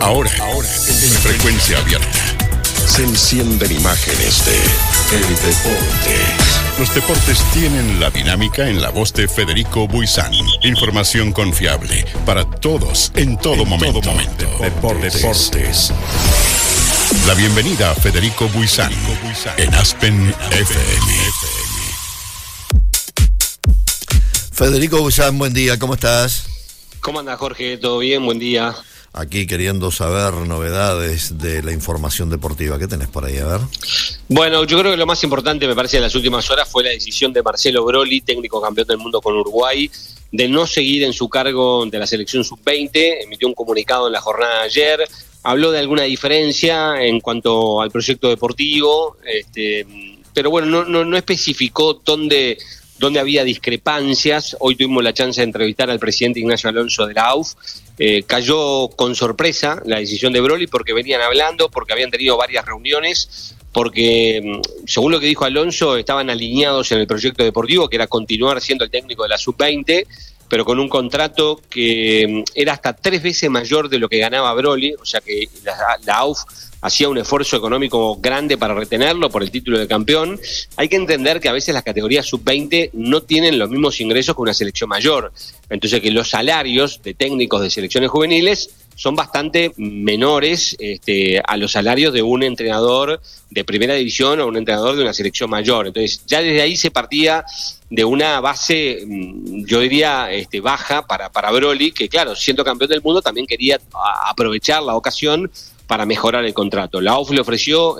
Ahora, en frecuencia abierta, se encienden imágenes de el deporte. Los deportes tienen la dinámica en la voz de Federico Buizán. Información confiable para todos, en todo momento. Deportes. La bienvenida a Federico Buizán en Aspen FM. Federico Buizán, buen día, ¿cómo estás? ¿Cómo anda, Jorge? ¿Todo bien? Buen día. Aquí queriendo saber novedades de la información deportiva. ¿Qué tenés por ahí? A ver. Bueno, yo creo que lo más importante, me parece, en las últimas horas fue la decisión de Marcelo Broly, técnico campeón del mundo con Uruguay, de no seguir en su cargo de la selección sub-20. Emitió un comunicado en la jornada de ayer. Habló de alguna diferencia en cuanto al proyecto deportivo, pero bueno, no especificó dónde había discrepancias. Hoy tuvimos la chance de entrevistar al presidente Ignacio Alonso de la AUF. Cayó con sorpresa la decisión de Broly porque venían hablando, porque habían tenido varias reuniones, porque según lo que dijo Alonso estaban alineados en el proyecto deportivo, que era continuar siendo el técnico de la sub-20, pero con un contrato que era hasta 3 veces mayor de lo que ganaba Broly, o sea que la AUF hacía un esfuerzo económico grande para retenerlo por el título de campeón. Hay que entender que a veces las categorías sub-20 no tienen los mismos ingresos que una selección mayor, entonces que los salarios de técnicos de selecciones juveniles son bastante menores a los salarios de un entrenador de primera división o un entrenador de una selección mayor. Entonces ya desde ahí se partía de una base, yo diría, baja para Broly, que claro, siendo campeón del mundo también quería aprovechar la ocasión para mejorar el contrato. La AUF le ofreció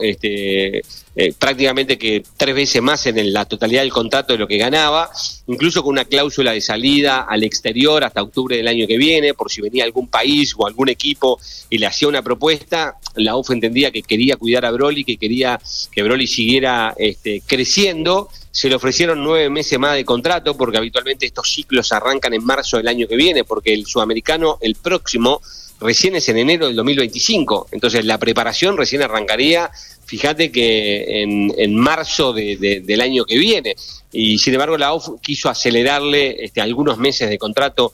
prácticamente que 3 veces más en la totalidad del contrato de lo que ganaba, incluso con una cláusula de salida al exterior hasta octubre del año que viene, por si venía algún país o algún equipo y le hacía una propuesta. La AUF entendía que quería cuidar a Broly, que quería que Broly siguiera creciendo. Se le ofrecieron 9 meses más de contrato, porque habitualmente estos ciclos arrancan en marzo del año que viene, porque el sudamericano, el próximo, recién es en enero del 2025, entonces la preparación recién arrancaría, fíjate que en marzo del año que viene, y sin embargo la AUF quiso acelerarle algunos meses de contrato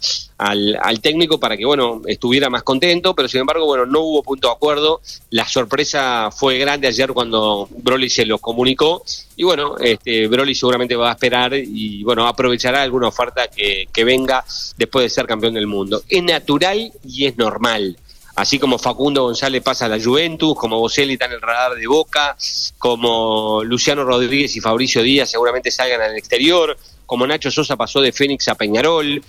al técnico para que, bueno, estuviera más contento, pero sin embargo, bueno, no hubo punto de acuerdo. La sorpresa fue grande ayer cuando Broly se lo comunicó, y bueno, Broly seguramente va a esperar y, bueno, aprovechará alguna oferta que venga después de ser campeón del mundo. Es natural y es normal. Así como Facundo González pasa a la Juventus, como Boselli está en el radar de Boca, como Luciano Rodríguez y Fabricio Díaz seguramente salgan al exterior, como Nacho Sosa pasó de Fénix a Peñarol,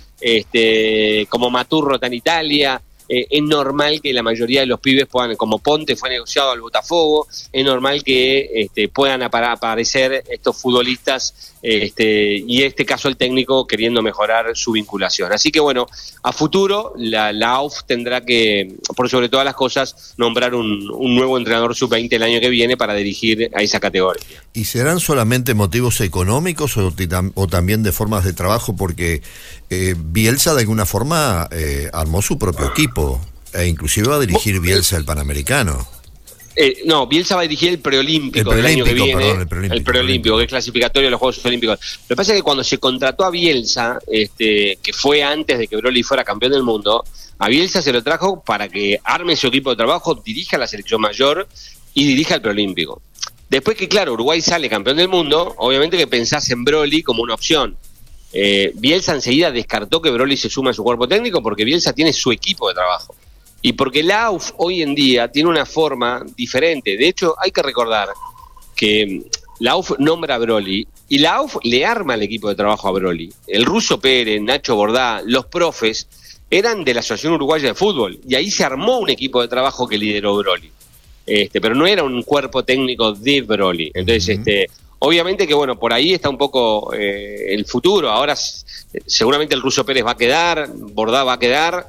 como Maturro está en Italia. Es normal que la mayoría de los pibes puedan, como Ponte fue negociado al Botafogo, es normal que puedan aparecer estos futbolistas y en este caso el técnico queriendo mejorar su vinculación. Así que bueno, a futuro la AUF tendrá que, por sobre todas las cosas, nombrar un nuevo entrenador sub-20 el año que viene para dirigir a esa categoría. ¿Y serán solamente motivos económicos o también de formas de trabajo? Porque Bielsa de alguna forma armó su propio equipo e inclusive va a dirigir Bielsa el Panamericano. No, Bielsa va a dirigir el preolímpico del año que viene, el preolímpico, que es clasificatorio de los Juegos Olímpicos. Lo que pasa es que cuando se contrató a Bielsa, que fue antes de que Broly fuera campeón del mundo, a Bielsa se lo trajo para que arme su equipo de trabajo, dirija la selección mayor y dirija el preolímpico. Después que, claro, Uruguay sale campeón del mundo, obviamente que pensás en Broly como una opción. Bielsa enseguida descartó que Broly se suma a su cuerpo técnico porque Bielsa tiene su equipo de trabajo. Y porque la AUF hoy en día tiene una forma diferente. De hecho, hay que recordar que la AUF nombra a Broly y la AUF le arma el equipo de trabajo a Broly. El Ruso Pérez, Nacho Bordá, los profes eran de la Asociación Uruguaya de Fútbol y ahí se armó un equipo de trabajo que lideró Broly. Pero no era un cuerpo técnico de Broly. Entonces, obviamente que, bueno, por ahí está un poco el futuro. Ahora seguramente el Ruso Pérez va a quedar, Bordá va a quedar,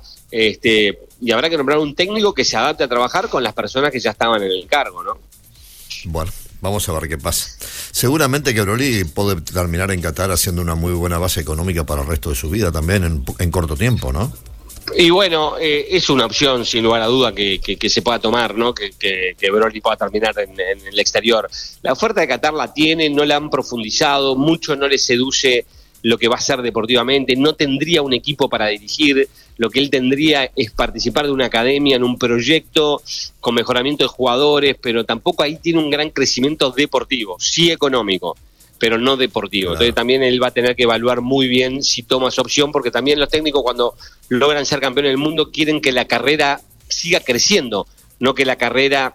y habrá que nombrar un técnico que se adapte a trabajar con las personas que ya estaban en el cargo, ¿no? Bueno, vamos a ver qué pasa. Seguramente que Broly puede terminar en Qatar haciendo una muy buena base económica para el resto de su vida también en corto tiempo, ¿no? Y bueno, es una opción sin lugar a duda que se pueda tomar, ¿no? Que Broly pueda terminar en el exterior. La oferta de Qatar la tiene, no la han profundizado, mucho no le seduce lo que va a ser deportivamente, no tendría un equipo para dirigir. lo que él tendría es participar de una academia en un proyecto con mejoramiento de jugadores, pero tampoco ahí tiene un gran crecimiento deportivo, sí económico, pero no deportivo. Claro. Entonces también él va a tener que evaluar muy bien si toma esa opción, porque también los técnicos cuando logran ser campeones del mundo quieren que la carrera siga creciendo, no que la carrera,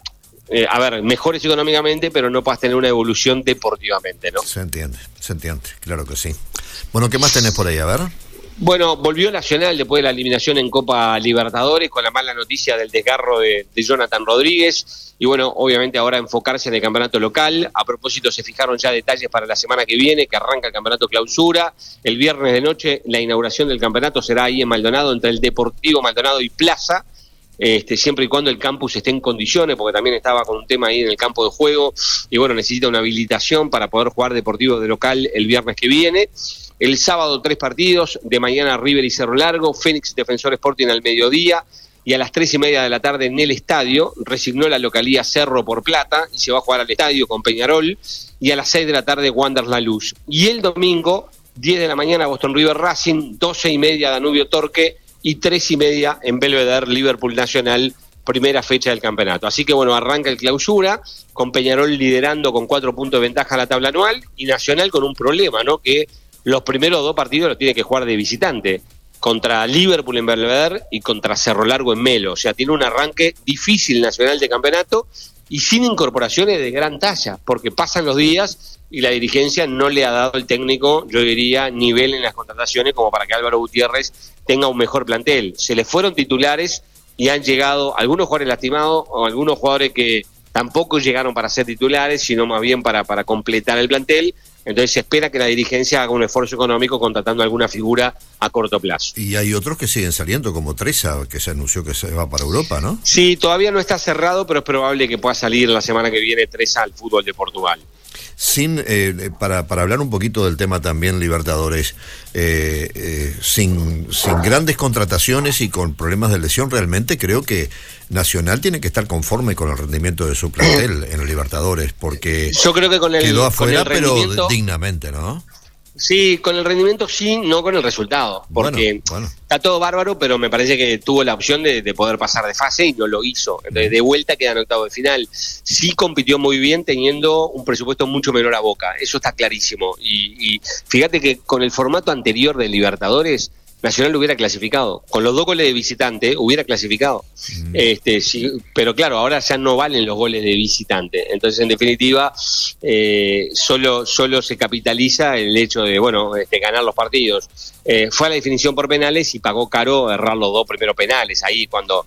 mejores económicamente, pero no puedas tener una evolución deportivamente, ¿no? Se entiende, claro que sí. Bueno, ¿qué más tenés por ahí? A ver. Bueno, volvió Nacional después de la eliminación en Copa Libertadores con la mala noticia del desgarro de Jonathan Rodríguez y bueno, obviamente ahora enfocarse en el campeonato local. A propósito, se fijaron ya detalles para la semana que viene, que arranca el campeonato clausura. El viernes de noche la inauguración del campeonato será ahí en Maldonado, entre el Deportivo Maldonado y Plaza. Siempre y cuando el campus esté en condiciones, porque también estaba con un tema ahí en el campo de juego y bueno, necesita una habilitación para poder jugar Deportivo de local el viernes que viene. El sábado 3 partidos, de mañana River y Cerro Largo, Fénix Defensor Sporting al mediodía y a las 3:30 de la tarde en el estadio, resignó la localía Cerro por Plata y se va a jugar al estadio con Peñarol y a las 6 de la tarde Wanderers La Luz. Y el domingo, 10 de la mañana Boston River Racing, 12:30 Danubio Torque y 3:30 en Belvedere Liverpool Nacional, primera fecha del campeonato. Así que bueno, arranca el clausura, con Peñarol liderando con 4 puntos de ventaja a la tabla anual y Nacional con un problema, ¿no? Que los primeros 2 partidos los tiene que jugar de visitante, contra Liverpool en Belvedere y contra Cerro Largo en Melo. O sea, tiene un arranque difícil Nacional de campeonato y sin incorporaciones de gran talla, porque pasan los días y la dirigencia no le ha dado al técnico, yo diría, nivel en las contrataciones como para que Álvaro Gutiérrez tenga un mejor plantel. Se le fueron titulares y han llegado algunos jugadores lastimados o algunos jugadores que tampoco llegaron para ser titulares, sino más bien para completar el plantel. Entonces se espera que la dirigencia haga un esfuerzo económico contratando alguna figura a corto plazo. Y hay otros que siguen saliendo, como Treza, que se anunció que se va para Europa, ¿no? Sí, todavía no está cerrado, pero es probable que pueda salir la semana que viene Treza al fútbol de Portugal. Para hablar un poquito del tema también Libertadores, sin grandes contrataciones y con problemas de lesión, realmente creo que Nacional tiene que estar conforme con el rendimiento de su plantel en el Libertadores, porque yo creo que quedó afuera, pero dignamente, ¿no? Sí, con el rendimiento sí, no con el resultado, porque bueno. Está todo bárbaro, pero me parece que tuvo la opción de poder pasar de fase y no lo hizo. Entonces, de vuelta queda en octavo de final. Sí compitió muy bien teniendo un presupuesto mucho menor a Boca, eso está clarísimo. Y fíjate que con el formato anterior de Libertadores, Nacional hubiera clasificado. Con los 2 goles de visitante hubiera clasificado. Sí, pero claro, ahora ya no valen los goles de visitante. Entonces, en definitiva, solo se capitaliza el hecho de ganar los partidos. Fue a la definición por penales y pagó caro errar los 2 primeros penales. Ahí cuando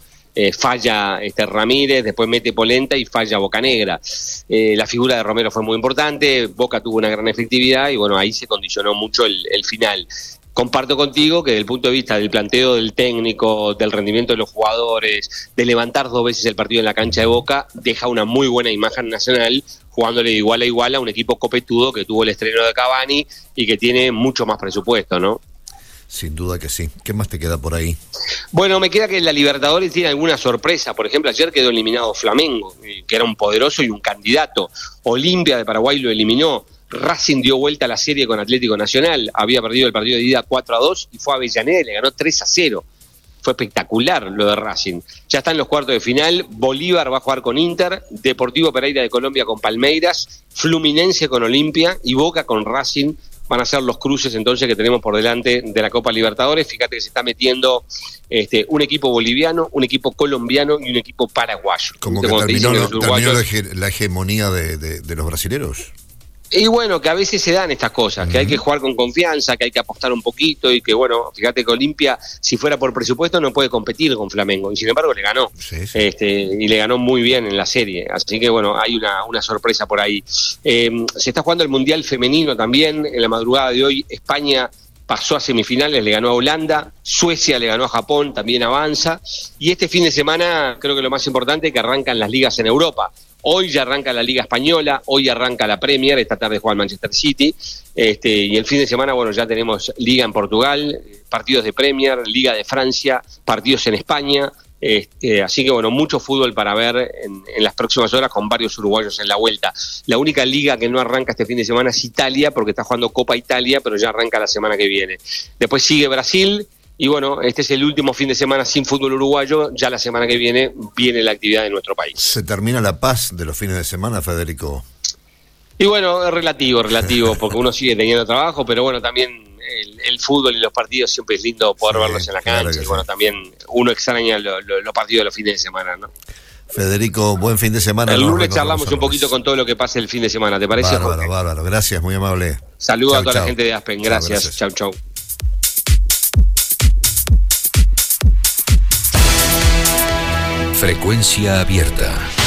falla Ramírez, después mete Polenta y falla Bocanegra. La figura de Romero fue muy importante, Boca tuvo una gran efectividad y ahí se condicionó mucho el final. Comparto contigo que desde el punto de vista del planteo del técnico, del rendimiento de los jugadores, de levantar 2 veces el partido en la cancha de Boca, deja una muy buena imagen Nacional, jugándole de igual a igual a un equipo copetudo que tuvo el estreno de Cavani y que tiene mucho más presupuesto, ¿no? Sin duda que sí. ¿Qué más te queda por ahí? Bueno, me queda que la Libertadores tiene alguna sorpresa. Por ejemplo, ayer quedó eliminado Flamengo, que era un poderoso y un candidato. Olimpia de Paraguay lo eliminó. Racing dio vuelta a la serie con Atlético Nacional, había perdido el partido de ida 4-2 y fue a Avellaneda y le ganó 3-0. Fue espectacular lo de Racing. Ya está en los cuartos de final, Bolívar va a jugar con Inter, Deportivo Pereira de Colombia con Palmeiras, Fluminense con Olimpia y Boca con Racing. Van a ser los cruces entonces que tenemos por delante de la Copa Libertadores. Fíjate que se está metiendo un equipo boliviano, un equipo colombiano y un equipo paraguayo. Como que terminó la hegemonía de los brasileros. Y bueno, que a veces se dan estas cosas, que hay que jugar con confianza, que hay que apostar un poquito y que fíjate que Olimpia, si fuera por presupuesto, no puede competir con Flamengo y sin embargo le ganó. Sí. Y le ganó muy bien en la serie, así que hay una sorpresa por ahí. Se está jugando el Mundial Femenino también, en la madrugada de hoy España pasó a semifinales, le ganó a Holanda, Suecia le ganó a Japón, también avanza, y este fin de semana creo que lo más importante es que arrancan las ligas en Europa. Hoy ya arranca la Liga Española, hoy arranca la Premier, esta tarde juega el Manchester City, y el fin de semana, ya tenemos Liga en Portugal, partidos de Premier, Liga de Francia, partidos en España, así que mucho fútbol para ver en las próximas horas con varios uruguayos en la vuelta. La única liga que no arranca este fin de semana es Italia, porque está jugando Copa Italia, pero ya arranca la semana que viene. Después sigue Brasil, Y bueno, este es el último fin de semana sin fútbol uruguayo. Ya la semana que viene la actividad de nuestro país. Se termina la paz de los fines de semana, Federico. Y bueno, es relativo, porque uno sigue teniendo trabajo, pero bueno, también el fútbol y los partidos siempre es lindo poder verlos en la cancha. Y bueno, también uno extraña los partidos de los fines de semana, ¿no? Federico, buen fin de semana. El lunes charlamos un poquito con todo lo que pase el fin de semana, ¿te parece? Bárbaro. Gracias, muy amable. Saludos a toda la gente de Aspen. Gracias. Chau. Frecuencia abierta.